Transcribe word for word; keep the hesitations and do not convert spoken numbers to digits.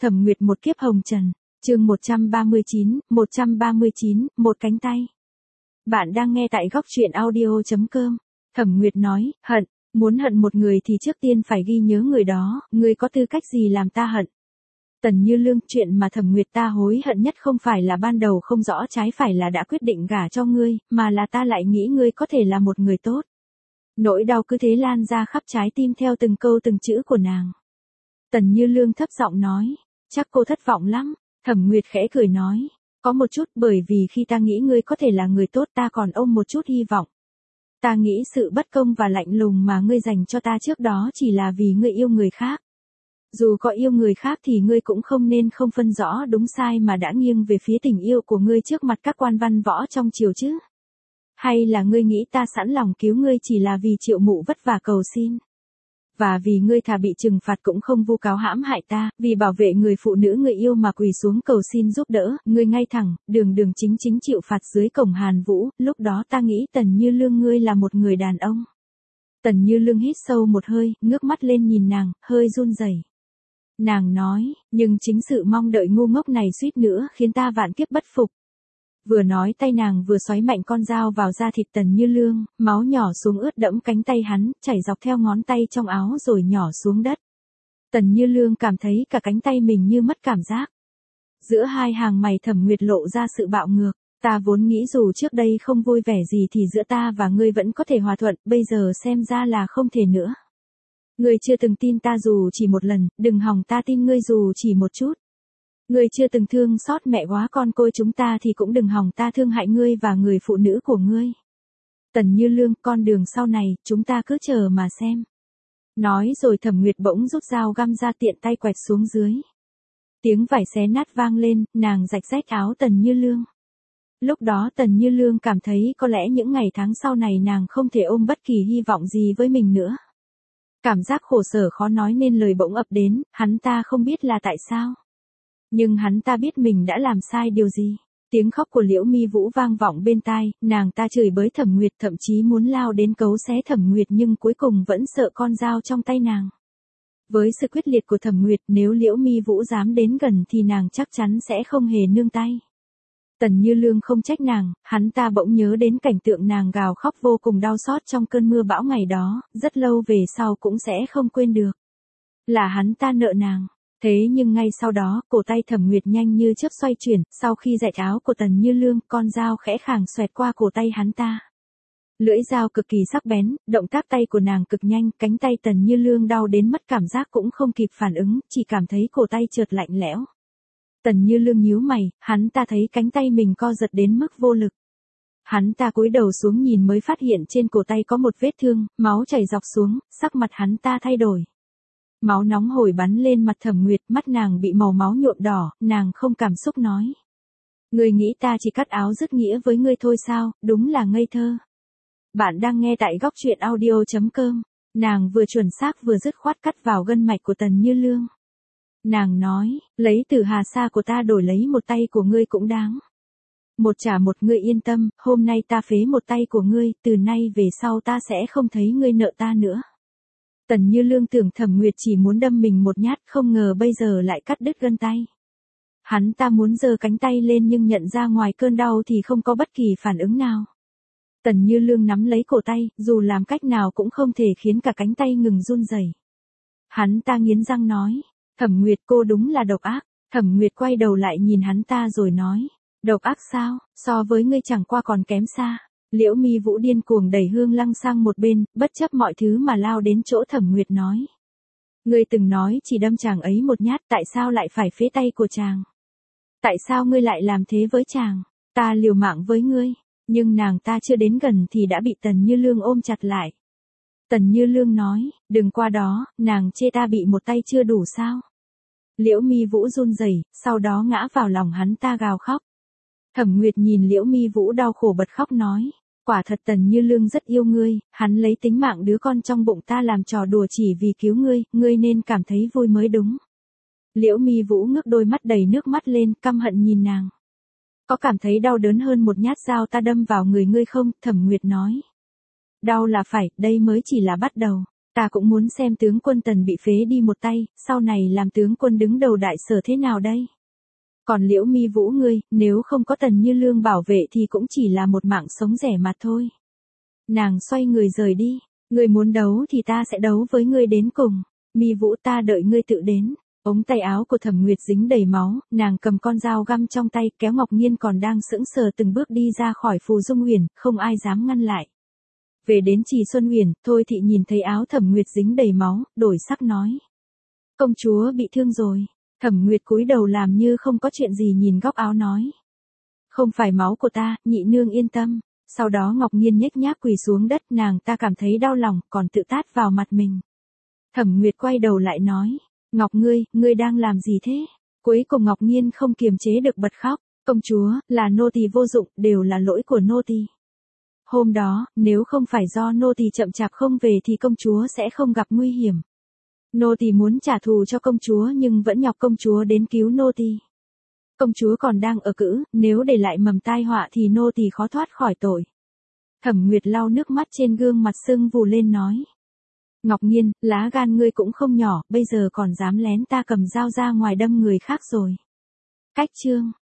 Thẩm Nguyệt một kiếp hồng trần, chương một trăm ba mươi chín, một trăm ba mươi chín, một cánh tay. Bạn đang nghe tại góc truyện audio chấm com. Thẩm Nguyệt nói, hận, muốn hận một người thì trước tiên phải ghi nhớ người đó, ngươi có tư cách gì làm ta hận. Tần Như Lương, chuyện mà Thẩm Nguyệt ta hối hận nhất không phải là ban đầu không rõ trái phải là đã quyết định gả cho ngươi, mà là ta lại nghĩ ngươi có thể là một người tốt. Nỗi đau cứ thế lan ra khắp trái tim theo từng câu từng chữ của nàng. Tần Như Lương thấp giọng nói, chắc cô thất vọng lắm. Thẩm Nguyệt khẽ cười nói, có một chút, bởi vì khi ta nghĩ ngươi có thể là người tốt ta còn ôm một chút hy vọng. Ta nghĩ sự bất công và lạnh lùng mà ngươi dành cho ta trước đó chỉ là vì ngươi yêu người khác. Dù có yêu người khác thì ngươi cũng không nên không phân rõ đúng sai mà đã nghiêng về phía tình yêu của ngươi trước mặt các quan văn võ trong triều chứ. Hay là ngươi nghĩ ta sẵn lòng cứu ngươi chỉ là vì Triệu Mụ vất vả cầu xin. Và vì ngươi thà bị trừng phạt cũng không vu cáo hãm hại ta, vì bảo vệ người phụ nữ người yêu mà quỳ xuống cầu xin giúp đỡ, ngươi ngay thẳng, đường đường chính chính chịu phạt dưới cổng Hàn Vũ, lúc đó ta nghĩ Tần Như Lương ngươi là một người đàn ông. Tần Như Lương hít sâu một hơi, ngước mắt lên nhìn nàng, hơi run rẩy. Nàng nói, nhưng chính sự mong đợi ngu ngốc này suýt nữa khiến ta vạn kiếp bất phục. Vừa nói tay nàng vừa xoáy mạnh con dao vào da thịt Tần Như Lương, máu nhỏ xuống ướt đẫm cánh tay hắn, chảy dọc theo ngón tay trong áo rồi nhỏ xuống đất. Tần Như Lương cảm thấy cả cánh tay mình như mất cảm giác. Giữa hai hàng mày Thẩm Nguyệt lộ ra sự bạo ngược, ta vốn nghĩ dù trước đây không vui vẻ gì thì giữa ta và ngươi vẫn có thể hòa thuận, bây giờ xem ra là không thể nữa. Ngươi chưa từng tin ta dù chỉ một lần, đừng hòng ta tin ngươi dù chỉ một chút. Ngươi chưa từng thương xót mẹ quá con côi chúng ta thì cũng đừng hòng ta thương hại ngươi và người phụ nữ của ngươi. Tần Như Lương, con đường sau này, chúng ta cứ chờ mà xem. Nói rồi Thẩm Nguyệt bỗng rút dao găm ra tiện tay quẹt xuống dưới. Tiếng vải xé nát vang lên, nàng rạch rách áo Tần Như Lương. Lúc đó Tần Như Lương cảm thấy có lẽ những ngày tháng sau này nàng không thể ôm bất kỳ hy vọng gì với mình nữa. Cảm giác khổ sở khó nói nên lời bỗng ập đến, hắn ta không biết là tại sao. Nhưng hắn ta biết mình đã làm sai điều gì. Tiếng khóc của Liễu Mi Vũ vang vọng bên tai, nàng ta chửi bới Thẩm Nguyệt, thậm chí muốn lao đến cấu xé Thẩm Nguyệt nhưng cuối cùng vẫn sợ con dao trong tay nàng. Với sự quyết liệt của Thẩm Nguyệt, nếu Liễu Mi Vũ dám đến gần thì nàng chắc chắn sẽ không hề nương tay. Tần Như Lương không trách nàng, hắn ta bỗng nhớ đến cảnh tượng nàng gào khóc vô cùng đau xót trong cơn mưa bão ngày đó, rất lâu về sau cũng sẽ không quên được. Là hắn ta nợ nàng. Thế nhưng ngay sau đó, cổ tay Thẩm Nguyệt nhanh như chớp xoay chuyển, sau khi rạch áo của Tần Như Lương, con dao khẽ khàng xoẹt qua cổ tay hắn ta. Lưỡi dao cực kỳ sắc bén, động tác tay của nàng cực nhanh, cánh tay Tần Như Lương đau đến mất cảm giác cũng không kịp phản ứng, chỉ cảm thấy cổ tay chợt lạnh lẽo. Tần Như Lương nhíu mày, hắn ta thấy cánh tay mình co giật đến mức vô lực. Hắn ta cúi đầu xuống nhìn mới phát hiện trên cổ tay có một vết thương, máu chảy dọc xuống, sắc mặt hắn ta thay đổi. Máu nóng hổi bắn lên mặt Thẩm Nguyệt, mắt nàng bị màu máu nhuộm đỏ, nàng không cảm xúc nói. Ngươi nghĩ ta chỉ cắt áo dứt nghĩa với ngươi thôi sao, đúng là ngây thơ. Bạn đang nghe tại góc truyện audio chấm com, nàng vừa chuẩn xác vừa dứt khoát cắt vào gân mạch của Tần Như Lương. Nàng nói, lấy từ Hà Sa của ta đổi lấy một tay của ngươi cũng đáng. Một trả một, ngươi yên tâm, hôm nay ta phế một tay của ngươi, từ nay về sau ta sẽ không thấy ngươi nợ ta nữa. Tần Như Lương tưởng Thẩm Nguyệt chỉ muốn đâm mình một nhát, không ngờ bây giờ lại cắt đứt gân tay. Hắn ta muốn giơ cánh tay lên nhưng nhận ra ngoài cơn đau thì không có bất kỳ phản ứng nào. Tần Như Lương nắm lấy cổ tay, dù làm cách nào cũng không thể khiến cả cánh tay ngừng run rẩy. Hắn ta nghiến răng nói, Thẩm Nguyệt cô đúng là độc ác. Thẩm Nguyệt quay đầu lại nhìn hắn ta rồi nói, độc ác sao, so với ngươi chẳng qua còn kém xa. Liễu Mi Vũ điên cuồng đẩy Hương Lăng sang một bên, bất chấp mọi thứ mà lao đến chỗ Thẩm Nguyệt nói. Ngươi từng nói chỉ đâm chàng ấy một nhát, tại sao lại phải phế tay của chàng? Tại sao ngươi lại làm thế với chàng? Ta liều mạng với ngươi, nhưng nàng ta chưa đến gần thì đã bị Tần Như Lương ôm chặt lại. Tần Như Lương nói, đừng qua đó, nàng chê ta bị một tay chưa đủ sao? Liễu Mi Vũ run rẩy, sau đó ngã vào lòng hắn ta gào khóc. Thẩm Nguyệt nhìn Liễu Mi Vũ đau khổ bật khóc nói, quả thật Tần Như Lương rất yêu ngươi, hắn lấy tính mạng đứa con trong bụng ta làm trò đùa chỉ vì cứu ngươi, ngươi nên cảm thấy vui mới đúng. Liễu Mi Vũ ngước đôi mắt đầy nước mắt lên, căm hận nhìn nàng. Có cảm thấy đau đớn hơn một nhát dao ta đâm vào người ngươi không? Thẩm Nguyệt nói. Đau là phải, đây mới chỉ là bắt đầu. Ta cũng muốn xem tướng quân Tần bị phế đi một tay, sau này làm tướng quân đứng đầu đại sở thế nào đây? Còn Liễu Mi Vũ ngươi, nếu không có Tần Như Lương bảo vệ thì cũng chỉ là một mạng sống rẻ mà thôi. Nàng xoay người rời đi, ngươi muốn đấu thì ta sẽ đấu với ngươi đến cùng. Mi Vũ, ta đợi ngươi tự đến. Ống tay áo của Thẩm Nguyệt dính đầy máu, nàng cầm con dao găm trong tay, kéo Ngọc Nhiên còn đang sững sờ từng bước đi ra khỏi Phù Dung Huyền, không ai dám ngăn lại. Về đến Trì Xuân Huyền, Thôi Thị nhìn thấy áo Thẩm Nguyệt dính đầy máu, đổi sắc nói: công chúa bị thương rồi. Thẩm Nguyệt cúi đầu làm như không có chuyện gì, nhìn góc áo nói: không phải máu của ta, nhị nương yên tâm. Sau đó Ngọc Nhiên nhếch nhác quỳ xuống đất, nàng ta cảm thấy đau lòng, còn tự tát vào mặt mình. Thẩm Nguyệt quay đầu lại nói: Ngọc ngươi, ngươi đang làm gì thế? Cuối cùng Ngọc Nhiên không kiềm chế được bật khóc. Công chúa, là nô tỳ vô dụng, đều là lỗi của nô tỳ. Hôm đó, nếu không phải do nô tỳ chậm chạp không về thì công chúa sẽ không gặp nguy hiểm. Nô tỳ muốn trả thù cho công chúa nhưng vẫn nhọc công chúa đến cứu nô tỳ. Công chúa còn đang ở cữ, nếu để lại mầm tai họa thì nô tỳ khó thoát khỏi tội. Thẩm Nguyệt lau nước mắt trên gương mặt sưng vù lên nói: Ngọc Nhiên, lá gan ngươi cũng không nhỏ, bây giờ còn dám lén ta cầm dao ra ngoài đâm người khác rồi. Cách chương